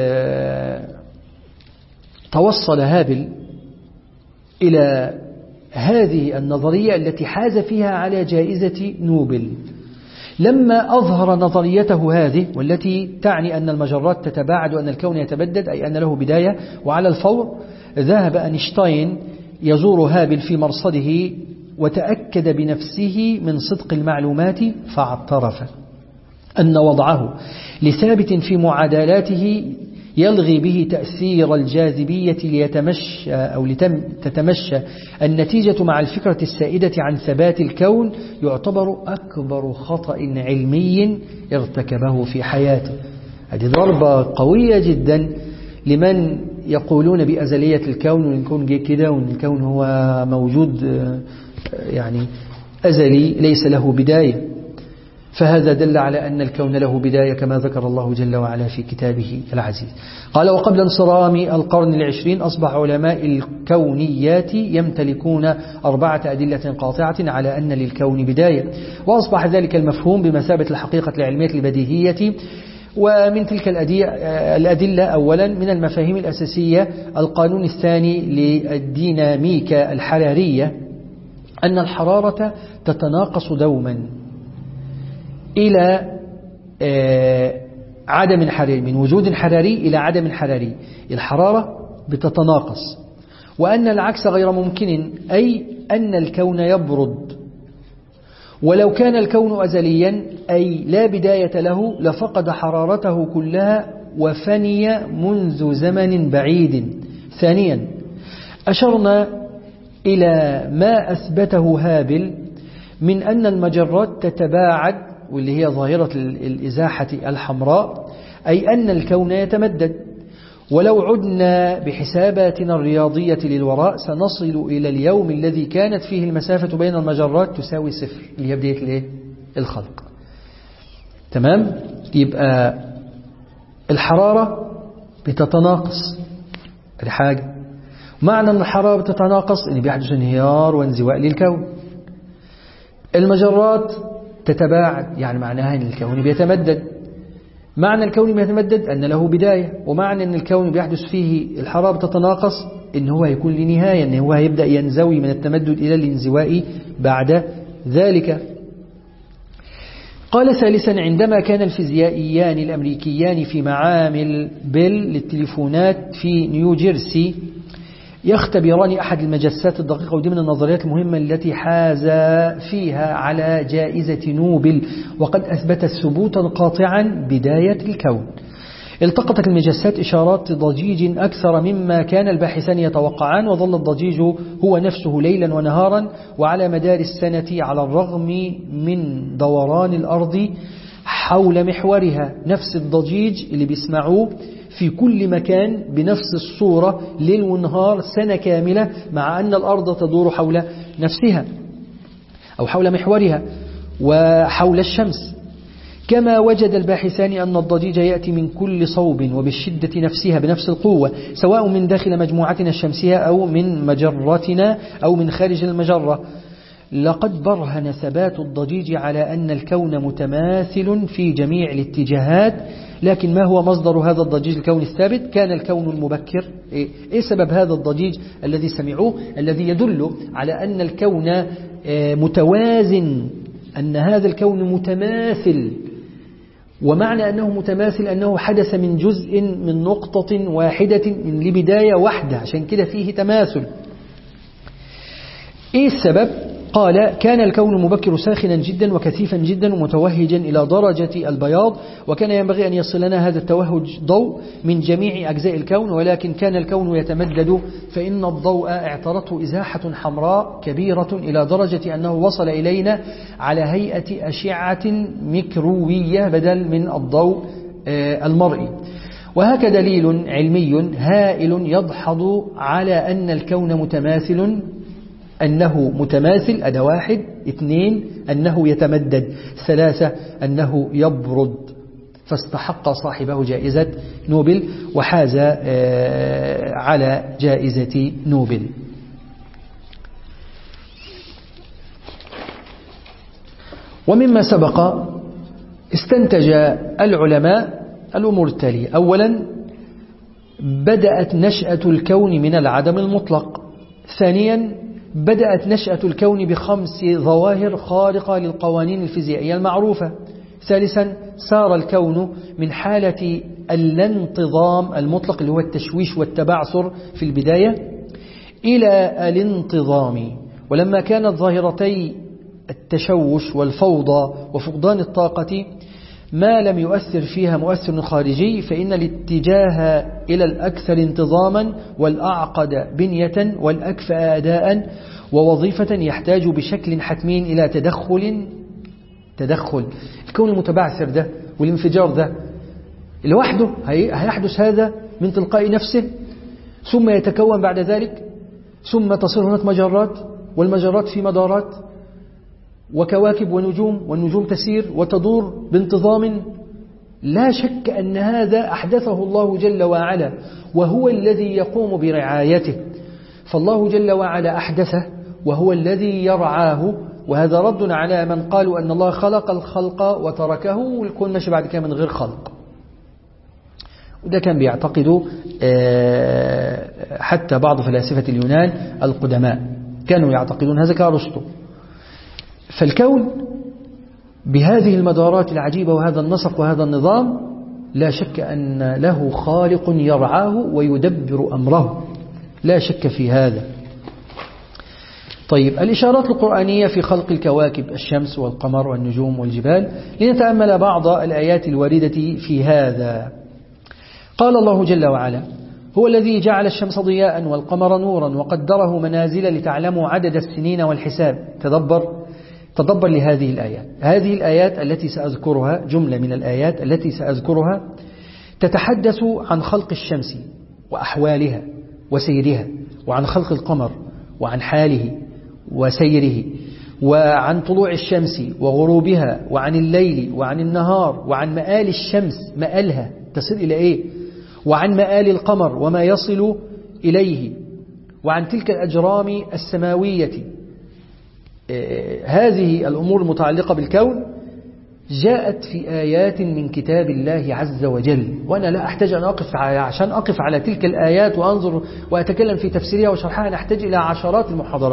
توصل هابل إلى هذه النظرية التي حاز فيها على جائزة نوبل لما أظهر نظريته هذه، والتي تعني أن المجرات تتباعد وأن الكون يتبدد، أي أن له بداية. وعلى الفور ذهب أينشتاين يزور هابل في مرصده، وتأكد بنفسه من صدق المعلومات، فاعترف أن وضعه لثابت في معادلاته يلغي به تأثير الجاذبية ليتمشى أو تتمشى النتيجة مع الفكرة السائدة عن ثبات الكون يعتبر أكبر خطأ علمي ارتكبه في حياته. هذه ضربة قوية جدا لمن يقولون بأزلية الكون، وإن الكون جه كده، وإن الكون هو موجود يعني أزلي ليس له بداية. فهذا دل على أن الكون له بداية كما ذكر الله جل وعلا في كتابه العزيز. قال: وقبل انصرام القرن العشرين أصبح علماء الكونيات يمتلكون 4 أدلة قاطعة على أن للكون بداية، وأصبح ذلك المفهوم بمثابة الحقيقة العلمية البديهية. ومن تلك الأدلة أولا من المفاهيم الأساسية القانون الثاني للديناميكا الحرارية، أن الحرارة تتناقص دوما إلى عدم حراري، من وجود حراري إلى عدم حراري، الحرارة بتتناقص، وأن العكس غير ممكن، أي أن الكون يبرد، ولو كان الكون أزليا أي لا بداية له لفقد حرارته كلها وفني منذ زمن بعيد. ثانيا أشرنا إلى ما أثبته هابل من أن المجرات تتباعد، واللي هي ظاهرة الإزاحة الحمراء، أي أن الكون يتمدد. ولو عدنا بحساباتنا الرياضية للوراء سنصل إلى اليوم الذي كانت فيه المسافة بين المجرات تساوي 0، اللي هي بداية الخلق. تمام؟ يبقى الحرارة بتتناقص، هذه حاجة. معنى أن الحرارة بتتناقص أن بيحدث انهيار وانزواء للكون. المجرات تتباعد، يعني معناها أن الكون بيتمدد. معنى الكون بيتمدد أن له بداية، ومعنى أن الكون بيحدث فيه الحرارة بتتناقص أن هو يكون لنهاية، أن هو هيبدأ ينزوي من التمدد إلى الانزواء بعد ذلك. قال ثالثا: عندما كان الفيزيائيان الأمريكيان في معامل بيل للتليفونات في نيوجيرسي يختبران أحد المجسات الدقيقة، ودي من النظريات المهمة التي حاز فيها على جائزة نوبل، وقد أثبتت ثبوتا قاطعا بداية الكون. التقطت المجسات إشارات ضجيج أكثر مما كان الباحثان يتوقعان، وظل الضجيج هو نفسه ليلا ونهارا وعلى مدار السنة، على الرغم من دوران الأرض حول محورها. نفس الضجيج اللي بيسمعوه في كل مكان بنفس الصورة ليل ونهار سنة كاملة، مع أن الأرض تدور حول نفسها أو حول محورها وحول الشمس. كما وجد الباحثان أن الضجيج يأتي من كل صوب وبالشدة نفسها بنفس القوة، سواء من داخل مجموعتنا الشمسية أو من مجرتنا أو من خارج المجرة. لقد برهن ثبات الضجيج على أن الكون متماثل في جميع الاتجاهات. لكن ما هو مصدر هذا الضجيج الكوني الثابت؟ كان الكون المبكر. إيه سبب هذا الضجيج الذي سمعوه، الذي يدل على أن الكون متوازن، أن هذا الكون متماثل؟ ومعنى أنه متماثل أنه حدث من جزء من نقطة واحدة من لبداية واحدة، عشان كده فيه تماثل. إيه السبب؟ قال: كان الكون مبكر ساخنا جدا وكثيفا جدا ومتوهجا إلى درجة البياض، وكان ينبغي أن يصلنا هذا التوهج ضوء من جميع أجزاء الكون، ولكن كان الكون يتمدد، فإن الضوء اعترته إزاحة حمراء كبيرة إلى درجة أنه وصل إلينا على هيئة أشعة ميكرووية بدل من الضوء المرئي. وهكذا دليل علمي هائل يدحض على أن الكون متماثل، أنه متماثل. أداة 1. 2. أنه يتمدد. 3. أنه يبرد. فاستحق صاحبه جائزة نوبل وحاز على جائزة نوبل. ومما سبق استنتج العلماء الأمور التالية: أولا، بدأت نشأة الكون من العدم المطلق. ثانيا، بدأت نشأة الكون ب5 ظواهر خارقة للقوانين الفيزيائية المعروفة. ثالثا، سار الكون من حالة الانتظام المطلق اللي هو التشويش والتبعثر في البداية إلى الانتظام. ولما كانت ظاهرتي التشوش والفوضى وفقدان الطاقة ما لم يؤثر فيها مؤثر خارجي فإن الاتجاه إلى الأكثر انتظاما والأعقد بنية والأكفأ أداء ووظيفة يحتاج بشكل حتمي إلى تدخل. الكون المتبعثر ده والانفجار ده لوحده هيحدث هذا من تلقاء نفسه، ثم يتكون بعد ذلك، ثم تصير هناك مجرات، والمجرات في مدارات وكواكب ونجوم، والنجوم تسير وتدور بانتظام. لا شك أن هذا أحدثه الله جل وعلا، وهو الذي يقوم برعايته. فالله جل وعلا أحدثه وهو الذي يرعاه، وهذا رد على من قالوا أن الله خلق الخلق وتركه والكون ماشي بعد كده من غير خلق. وده كان بيعتقدوا حتى بعض فلاسفة اليونان القدماء كانوا يعتقدون هذا كأرسطو. فالكون بهذه المدارات العجيبة وهذا النسق وهذا النظام لا شك أن له خالق يرعاه ويدبر أمره، لا شك في هذا. طيب، الإشارات القرآنية في خلق الكواكب، الشمس والقمر والنجوم والجبال، لنتأمل بعض الآيات الواردة في هذا. قال الله جل وعلا: هو الذي جعل الشمس ضياء والقمر نورا وقدره منازل لتعلموا عدد السنين والحساب. تدبر لهذه الآيات. هذه الآيات التي سأذكرها، جملة من الآيات التي سأذكرها تتحدث عن خلق الشمس وأحوالها وسيرها، وعن خلق القمر وعن حاله وسيره، وعن طلوع الشمس وغروبها، وعن الليل وعن النهار، وعن مآل الشمس، مآلها تصل إلى إيه، وعن مآل القمر وما يصل إليه، وعن تلك الأجرام السماوية. هذه الأمور المتعلقة بالكون جاءت في آيات من كتاب الله عز وجل، وأنا لا أحتاج أن عشان أقف على تلك الآيات وأنظر وأتكلم في تفسيرها وشرحها نحتاج إلى عشرات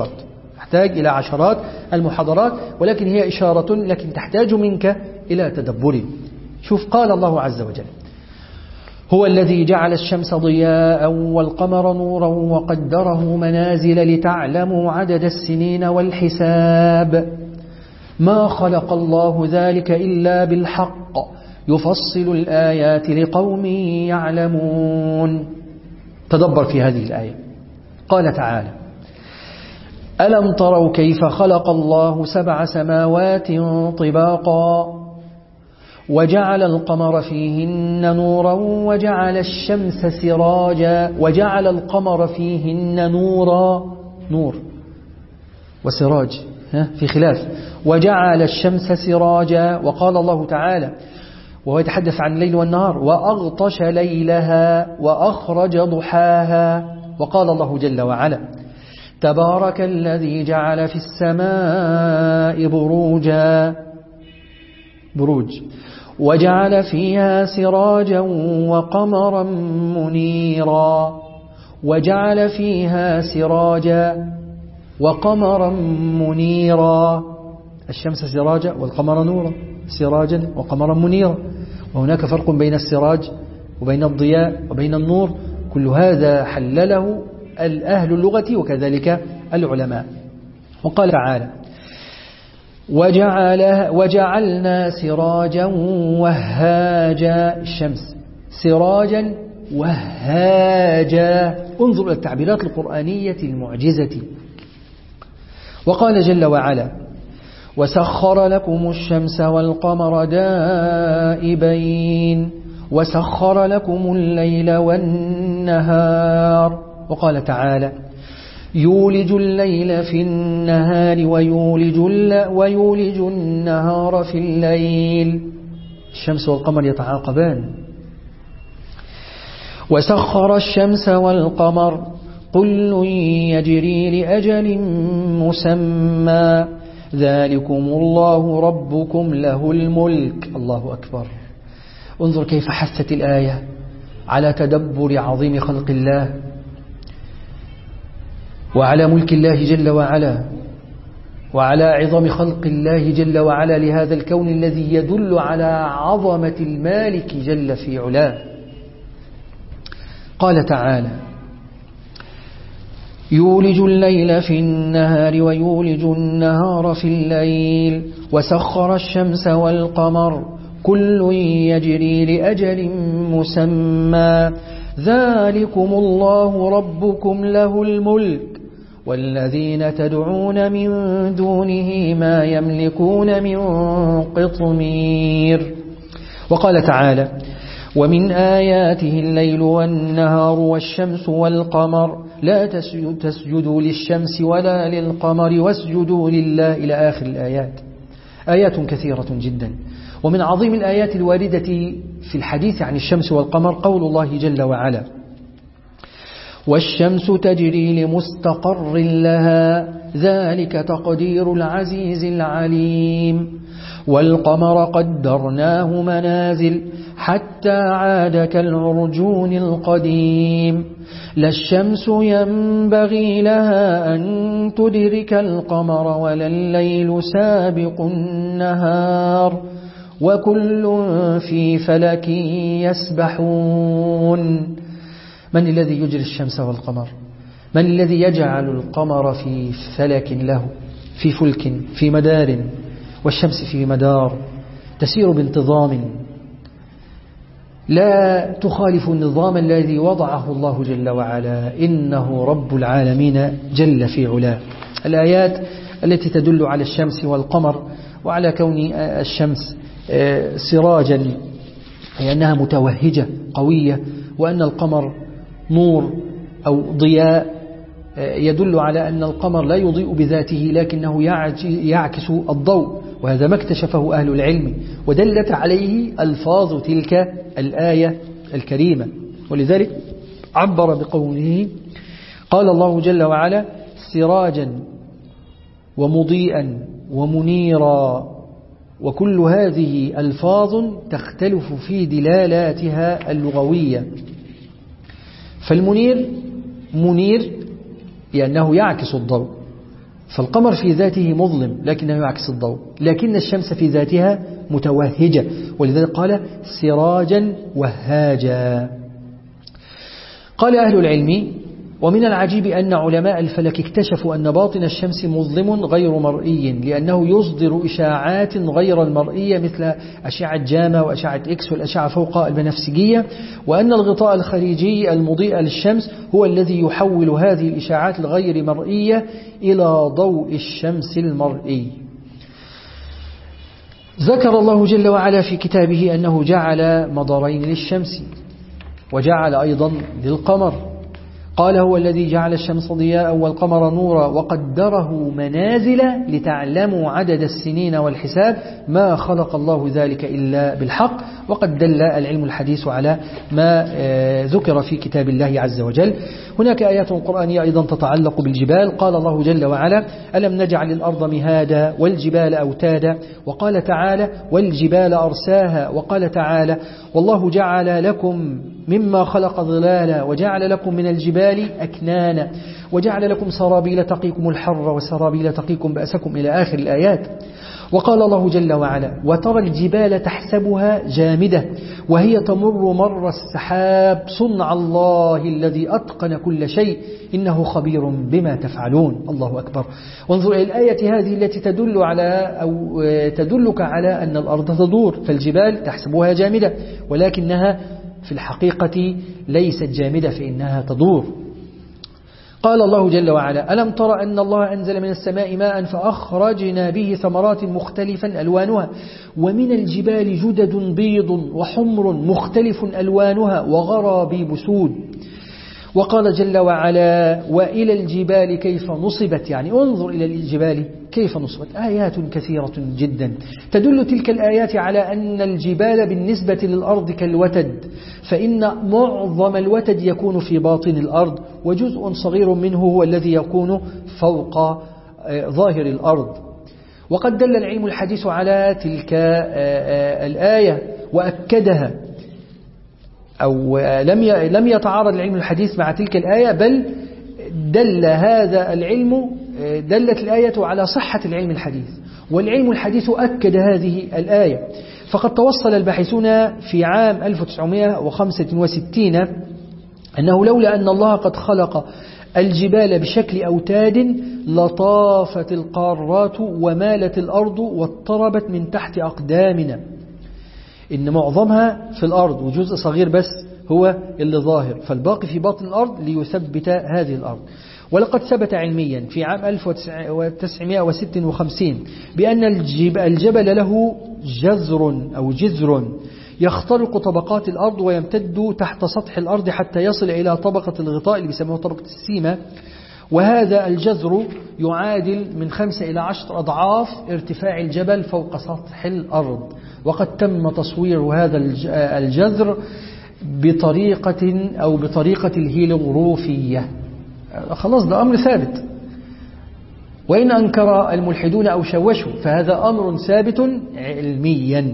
المحاضرات، ولكن هي إشارة، لكن تحتاج منك إلى تدبر. شوف، قال الله عز وجل: هو الذي جعل الشمس ضياء والقمر نورا وقدره منازل لتعلموا عدد السنين والحساب. ما خلق الله ذلك إلا بالحق يفصل الآيات لقوم يعلمون. تدبر في هذه الآية. قال تعالى: ألم تروا كيف خلق الله 7 سماوات طباقا وجعل القمر فيهن نورا وجعل الشمس سراجا. وجعل القمر فيهن نور وسراج، في خلاف. وجعل الشمس سراجا. وقال الله تعالى وهو يتحدث عن الليل والنهار: وأغطش ليلها وأخرج ضحاها. وقال الله جل وعلا: تبارك الذي جعل في السماء بروج وجعل فيها سراجا وقمرا منيرا. وجعل فيها سراجا وقمرا منيرا. الشمس سراجا والقمر نورا، سراجا وقمرا منيرا. وهناك فرق بين السراج وبين الضياء وبين النور، كل هذا حلله أهل اللغة وكذلك العلماء. وقال تعالى: وجعلنا سراجا وهاجا. الشمس سراجا وهاجا. انظر إلى التعبيرات القرآنية المعجزة. وقال جل وعلا: وسخر لكم الشمس والقمر دائبين وسخر لكم الليل والنهار. وقال تعالى: يولج الليل في النهار ويولج النهار في الليل. الشمس والقمر يتعاقبان. وسخر الشمس والقمر كل يجري لأجل مسمى ذلكم الله ربكم له الملك. الله أكبر. انظر كيف حثت الآية على تدبر عظيم خلق الله وعلى ملك الله جل وعلا وعلى عظم خلق الله جل وعلا لهذا الكون الذي يدل على عظمة المالك جل في علاه. قال تعالى: يولج الليل في النهار ويولج النهار في الليل وسخر الشمس والقمر كل يجري لأجل مسمى ذلكم الله ربكم له الملك والذين تدعون من دونه ما يملكون من قطمير. وقال تعالى ومن آياته الليل والنهار والشمس والقمر لا تسجدوا للشمس ولا للقمر واسجدوا لله إلى آخر الآيات. آيات كثيرة جدا. ومن عظيم الآيات الواردة في الحديث عن الشمس والقمر قول الله جل وعلا والشمس تجري لمستقر لها ذلك تقدير العزيز العليم والقمر قدرناه منازل حتى عاد كالعرجون القديم لا الشمس ينبغي لها أن تدرك القمر ولا الليل سابق النهار وكل في فلك يسبحون. من الذي يجري الشمس والقمر؟ من الذي يجعل القمر في فلك له، في فلك، في مدار، والشمس في مدار تسير بانتظام لا تخالف النظام الذي وضعه الله جل وعلا، إنه رب العالمين جل في علاه. الآيات التي تدل على الشمس والقمر وعلى كون الشمس سراجا هي أنها متوهجة قوية، وأن القمر نور أو ضياء يدل على أن القمر لا يضيء بذاته لكنه يعكس الضوء، وهذا ما اكتشفه أهل العلم ودلت عليه ألفاظ تلك الآية الكريمة. ولذلك عبر بقوله قال الله جل وعلا سراجا ومضيئا ومنيرا، وكل هذه ألفاظ تختلف في دلالاتها اللغوية. فالمنير منير لأنه يعكس الضوء، فالقمر في ذاته مظلم لكنه يعكس الضوء، لكن الشمس في ذاتها متوهجة، ولذلك قال سراجا وهاجا. قال أهل العلم ومن العجيب أن علماء الفلك اكتشفوا أن باطن الشمس مظلم غير مرئي، لأنه يصدر إشاعات غير المرئية مثل أشعة جاما وأشعة إكس والأشعة فوق البنفسجية، وأن الغطاء الخارجي المضيء للشمس هو الذي يحول هذه الإشاعات الغير مرئية إلى ضوء الشمس المرئي. ذكر الله جل وعلا في كتابه أنه جعل مدارين للشمس وجعل أيضا للقمر. قال هو الذي جعل الشمس ضياء والقمر نورا وقدره منازل لتعلموا عدد السنين والحساب ما خلق الله ذلك إلا بالحق. وقد دل العلم الحديث على ما ذكر في كتاب الله عز وجل. هناك آيات قرآنية أيضا تتعلق بالجبال. قال الله جل وعلا ألم نجعل الأرض مهادا والجبال أوتادا، وقال تعالى والجبال أرساها، وقال تعالى والله جعل لكم مما خلق ظلالا وجعل لكم من الجبال أكنانا وجعل لكم سرابيل تقيكم الحر وسرابيل تقيكم بأسكم إلى آخر الآيات. وقال الله جل وعلا وترى الجبال تحسبها جامدة وهي تمر مر السحاب صنع الله الذي أتقن كل شيء إنه خبير بما تفعلون. الله أكبر. وانظر إلى الآية هذه التي تدل على أو تدلك على أن الأرض تدور، فالجبال تحسبها جامدة ولكنها في الحقيقة ليست جامدة فإنها تدور. قال الله جل وعلا ألم تر أن الله أنزل من السماء ماء فأخرجنا به ثمرات مختلفا ألوانها ومن الجبال جدد بيض وحمر مختلف ألوانها وغرابيب سود. وقال جل وعلا وإلى الجبال كيف نصبت، يعني انظر إلى الجبال كيف نصبت. آيات كثيرة جدا تدل تلك الآيات على أن الجبال بالنسبة للأرض كالوتد، فإن معظم الوتد يكون في باطن الأرض وجزء صغير منه هو الذي يكون فوق ظاهر الأرض. وقد دل العلم الحديث على تلك الآية وأكدها، أو لم يتعارض العلم الحديث مع تلك الآية، بل دل هذا العلم دلت الآية على صحة العلم الحديث، والعلم الحديث أكد هذه الآية. فقد توصل الباحثون في عام 1965 أنه لولا أن الله قد خلق الجبال بشكل أوتاد لطافت القارات ومالت الأرض واضطربت من تحت أقدامنا. إن معظمها في الأرض وجزء صغير بس هو اللي ظاهر، فالباقي في باطن الأرض ليثبت هذه الأرض. ولقد ثبت علميا في عام 1956 بأن الجبل له جذر يخترق طبقات الأرض ويمتد تحت سطح الأرض حتى يصل إلى طبقة الغطاء اللي بيسموها طبقة السيمة، وهذا الجذر يعادل من 5 إلى 10 أضعاف ارتفاع الجبل فوق سطح الأرض. وقد تم تصوير هذا الجذر بطريقة الهيلوغروفية. خلاص ده أمر ثابت، وإن أنكر الملحدون أو شوشوا فهذا أمر ثابت علميا.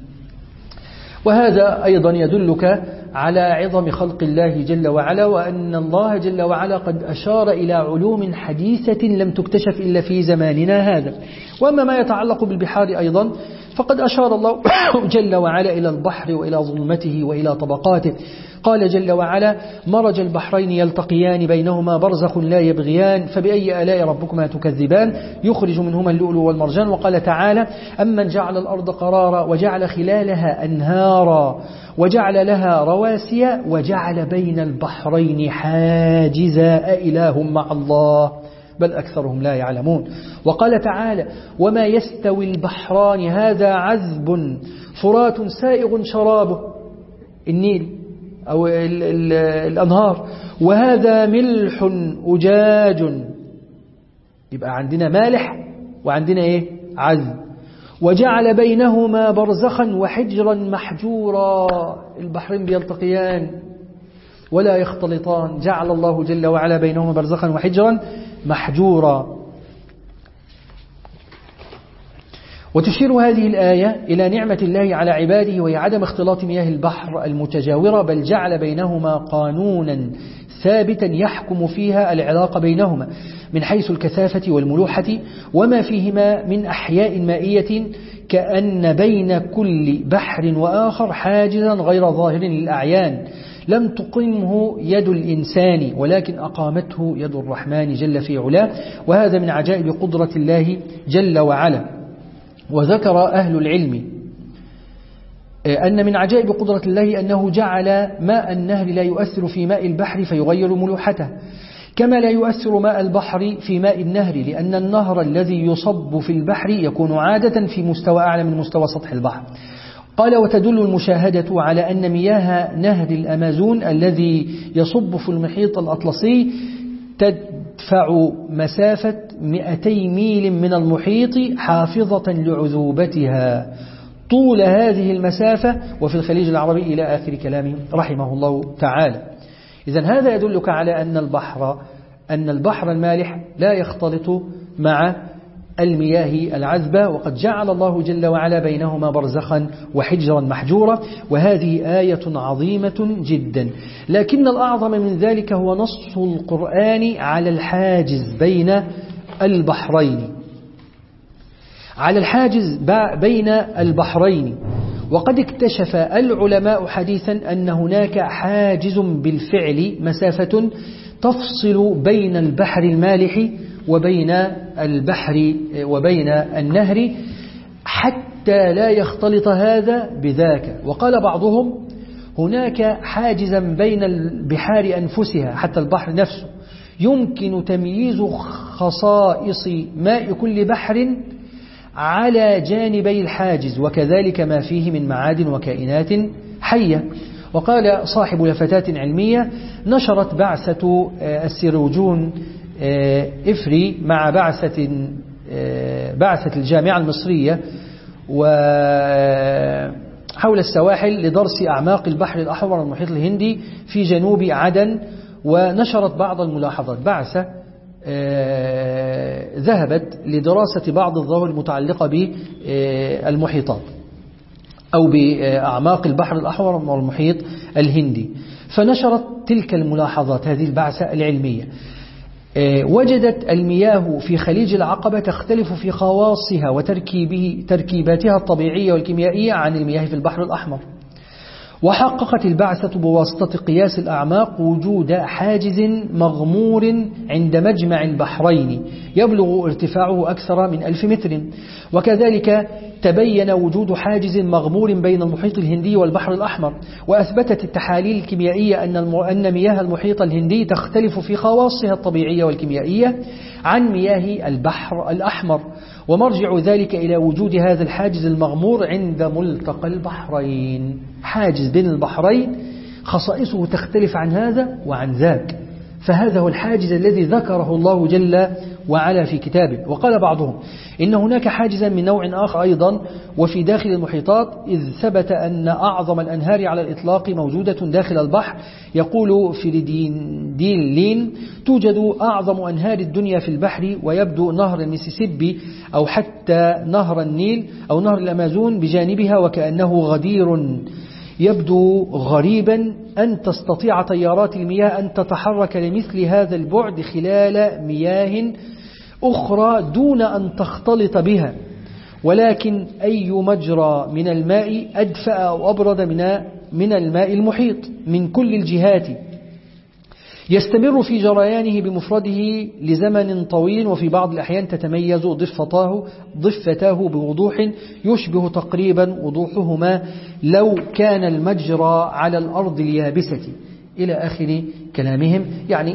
وهذا أيضا يدلك على عظم خلق الله جل وعلا، وأن الله جل وعلا قد أشار إلى علوم حديثة لم تكتشف إلا في زماننا هذا. وأما ما يتعلق بالبحار أيضا فقد أشار الله جل وعلا إلى البحر وإلى ظلمته وإلى طبقاته. قال جل وعلا: مرج البحرين يلتقيان بينهما برزخ لا يبغيان فبأي آلاء ربكما تكذبان يخرج منهما اللؤلؤ والمرجان. وقال تعالى: أمن جعل الأرض قرارا وجعل خلالها أنهارا وجعل لها رواسي وجعل بين البحرين حاجزا أإله مع الله بل أكثرهم لا يعلمون. وقال تعالى: وما يستوي البحران هذا عذب فرات سائغ شرابه، النيل أو الأنهار، وهذا ملح أجاج. يبقى عندنا مالح وعندنا إيه؟ عذب. وجعل بينهما برزخا وحجرا محجورا، البحرين بيلتقيان ولا يختلطان، جعل الله جل وعلا بينهما برزخا وحجرا محجورا. وتشير هذه الآية إلى نعمة الله على عباده وهي عدم اختلاط مياه البحر المتجاورة، بل جعل بينهما قانونا ثابتا يحكم فيها العلاقة بينهما من حيث الكثافة والملوحة وما فيهما من أحياء مائية، كأن بين كل بحر وآخر حاجزا غير ظاهر للأعيان لم تقمه يد الإنسان ولكن أقامته يد الرحمن جل في علاه. وهذا من عجائب قدرة الله جل وعلا. وذكر أهل العلم أن من عجائب قدرة الله أنه جعل ماء النهر لا يؤثر في ماء البحر فيغير ملوحته، كما لا يؤثر ماء البحر في ماء النهر، لأن النهر الذي يصب في البحر يكون عادة في مستوى أعلى من مستوى سطح البحر. قال: وتدل المشاهدة على أن مياه نهر الأمازون الذي يصب في المحيط الأطلسي تدفع مسافة 200 ميل من المحيط حافظة لعذوبتها طول هذه المسافة وفي الخليج العربي إلى آخر كلامه رحمه الله تعالى. إذن هذا يدلك على أن البحر المالح لا يختلط مع المياه العذبة، وقد جعل الله جل وعلا بينهما برزخا وحجرا محجورا. وهذه آية عظيمة جدا، لكن الأعظم من ذلك هو نص القرآن على الحاجز بين البحرين، على الحاجز بين البحرين. وقد اكتشف العلماء حديثا أن هناك حاجز بالفعل مسافة تفصل بين البحر المالح وبين النهر حتى لا يختلط هذا بذاك. وقال بعضهم هناك حاجزا بين البحار أنفسها، حتى البحر نفسه يمكن تمييز خصائص ماء كل بحر على جانبي الحاجز، وكذلك ما فيه من معادن وكائنات حية. وقال صاحب لفتات علمية: نشرت بعثة السيروجون إفري مع بعثة الجامعة المصرية وحول السواحل لدرس أعماق البحر الأحمر والمحيط الهندي في جنوب عدن، ونشرت بعض الملاحظات. بعثة ذهبت لدراسة بعض الظواهر المتعلقة بالمحيطات أو بأعماق البحر الأحمر والمحيط الهندي، فنشرت تلك الملاحظات هذه البعثة العلمية. وجدت المياه في خليج العقبة تختلف في خواصها وتركيباتها الطبيعية والكيميائية عن المياه في البحر الأحمر. وحققت البعثة بواسطة قياس الأعماق وجود حاجز مغمور عند مجمع البحرين يبلغ ارتفاعه أكثر من 1000 متر. وكذلك تبين وجود حاجز مغمور بين المحيط الهندي والبحر الأحمر. وأثبتت التحاليل الكيميائية أن مياه المحيط الهندي تختلف في خواصها الطبيعية والكيميائية عن مياه البحر الأحمر، ومرجع ذلك إلى وجود هذا الحاجز المغمور عند ملتقى البحرين. حاجز بين البحرين خصائصه تختلف عن هذا وعن ذاك، فهذا هو الحاجز الذي ذكره الله جل وعلا في كتابه. وقال بعضهم إن هناك حاجزا من نوع آخر أيضا وفي داخل المحيطات، إذ ثبت أن أعظم الأنهار على الإطلاق موجودة داخل البحر. يقول فيردين توجد أعظم أنهار الدنيا في البحر، ويبدو نهر الميسيسيبي أو حتى نهر النيل أو نهر الأمازون بجانبها وكأنه غدير. يبدو غريبا أن تستطيع تيارات المياه أن تتحرك لمثل هذا البعد خلال مياه أخرى دون أن تختلط بها، ولكن أي مجرى من الماء أدفأ أو أبرد من الماء المحيط من كل الجهات، يستمر في جريانه بمفرده لزمن طويل، وفي بعض الأحيان تتميز ضفتاه بوضوح يشبه تقريبا وضوحهما لو كان المجرى على الأرض اليابسة، إلى آخر كلامهم. يعني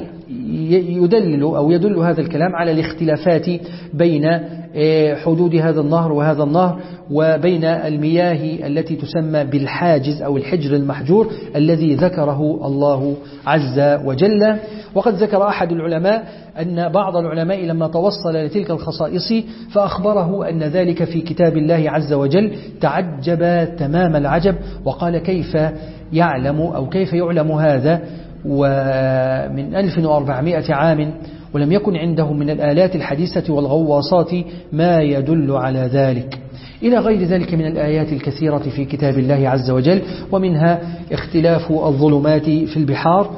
يدل هذا الكلام على الاختلافات بين حدود هذا النهر وهذا النهر، وبين المياه التي تسمى بالحاجز أو الحجر المحجور الذي ذكره الله عز وجل. وقد ذكر أحد العلماء أن بعض العلماء لما توصل لتلك الخصائص فأخبره أن ذلك في كتاب الله عز وجل تعجب تمام العجب، وقال كيف يعلم هذا ومن 1400 عام ولم يكن عندهم من الآلات الحديثة والغواصات ما يدل على ذلك، إلى غير ذلك من الآيات الكثيرة في كتاب الله عز وجل. ومنها اختلاف الظلمات في البحار،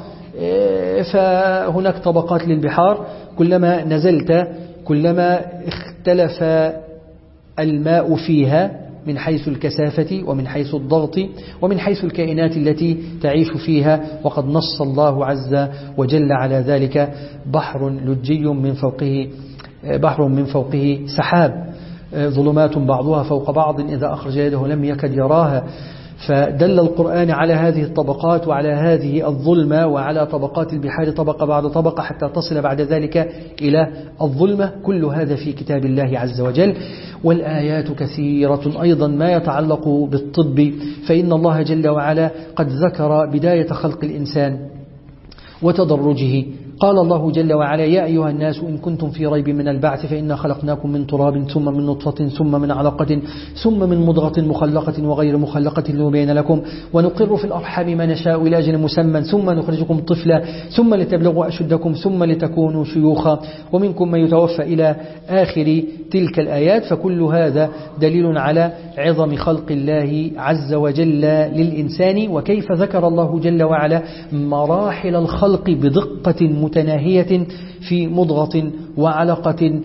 فهناك طبقات للبحار، كلما نزلت كلما اختلف الماء فيها من حيث الكثافة ومن حيث الضغط ومن حيث الكائنات التي تعيش فيها. وقد نص الله عز وجل على ذلك: بحر لجي من فوقه سحاب، ظلمات بعضها فوق بعض إذا أخرج يده لم يكد يراها. فدل القرآن على هذه الطبقات وعلى هذه الظلمة وعلى طبقات البحار طبقة بعد طبقة حتى تصل بعد ذلك إلى الظلمة. كل هذا في كتاب الله عز وجل. والآيات كثيرة أيضا ما يتعلق بالطب، فإن الله جل وعلا قد ذكر بداية خلق الإنسان وتدرجه. قال الله جل وعلا: يا أيها الناس إن كنتم في ريب من البعث فإنا خلقناكم من تراب ثم من نطفة ثم من علقة ثم من مضغة مخلقة وغير مخلقة لنبين لكم ونقر في الأرحام ما نشاء إلى أجل مسمى ثم نخرجكم طفلا ثم لتبلغوا أشدكم ثم لتكونوا شيوخا ومنكم من يتوفى إلى آخر تلك الآيات. فكل هذا دليل على عظم خلق الله عز وجل للإنسان، وكيف ذكر الله جل وعلا مراحل الخلق بدقة متناهية في مضغة وعلقة،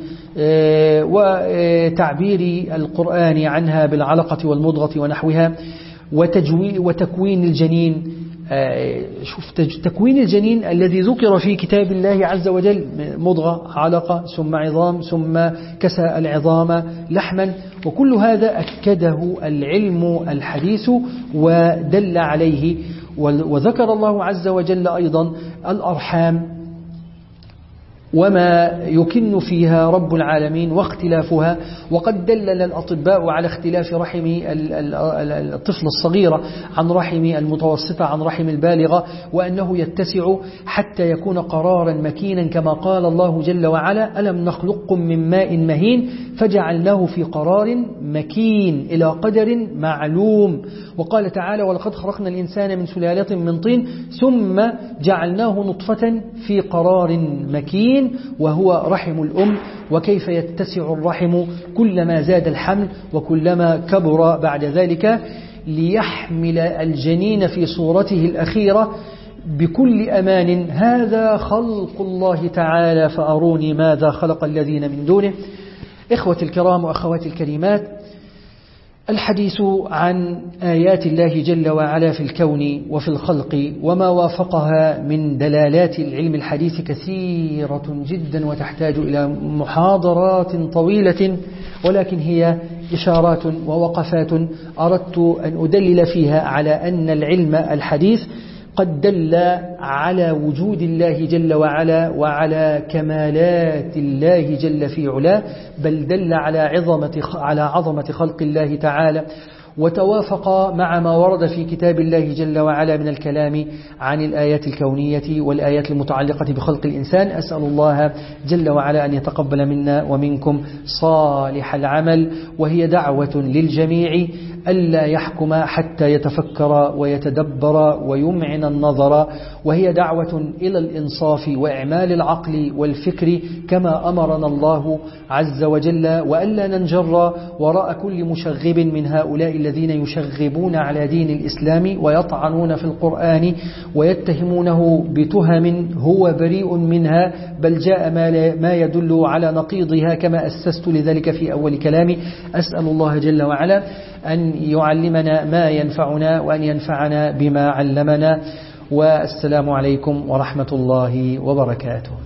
وتعبير القرآن عنها بالعلقة والمضغة ونحوها، وتكوين الجنين. شوف تكوين الجنين الذي ذكر في كتاب الله عز وجل: مضغة، علقة، ثم عظام، ثم كسى العظام لحما. وكل هذا أكده العلم الحديث ودل عليه. وذكر الله عز وجل أيضا الأرحام وما يكن فيها رب العالمين واختلافها، وقد دلل الأطباء على اختلاف رحم الطفل الصغيرة عن رحم المتوسطة عن رحم البالغة، وأنه يتسع حتى يكون قرارا مكينا كما قال الله جل وعلا: ألم نخلقكم من ماء مهين فجعلناه في قرار مكين إلى قدر معلوم. وقال تعالى: ولقد خلقنا الإنسان من سلالة من طين ثم جعلناه نطفة في قرار مكين وهو رحم الأم. وكيف يتسع الرحم كلما زاد الحمل وكلما كبر بعد ذلك ليحمل الجنين في صورته الأخيرة بكل أمان. هذا خلق الله تعالى فأروني ماذا خلق الذين من دونه. إخوة الكرام وأخواتي الكريمات، الحديث عن آيات الله جل وعلا في الكون وفي الخلق وما وافقها من دلالات العلم الحديث كثيرة جدا وتحتاج إلى محاضرات طويلة، ولكن هي إشارات ووقفات أردت أن أدلل فيها على أن العلم الحديث قد دل على وجود الله جل وعلا وعلى كمالات الله جل في علاه، بل دل على عظمة خلق الله تعالى، وتوافق مع ما ورد في كتاب الله جل وعلا من الكلام عن الآيات الكونية والآيات المتعلقة بخلق الإنسان. أسأل الله جل وعلا أن يتقبل منا ومنكم صالح العمل، وهي دعوة للجميع ألا يحكم حتى يتفكر ويتدبر ويمعن النظر، وهي دعوة إلى الإنصاف وإعمال العقل والفكر كما أمرنا الله عز وجل، وألا ننجر وراء كل مشغب من هؤلاء الذين يشغبون على دين الإسلام ويطعنون في القرآن ويتهمونه بتهم هو بريء منها، بل جاء ما يدل على نقيضها كما أسست لذلك في أول كلامي. أسأل الله جل وعلا أن يعلمنا ما ينفعنا وأن ينفعنا بما علمنا، والسلام عليكم ورحمة الله وبركاته.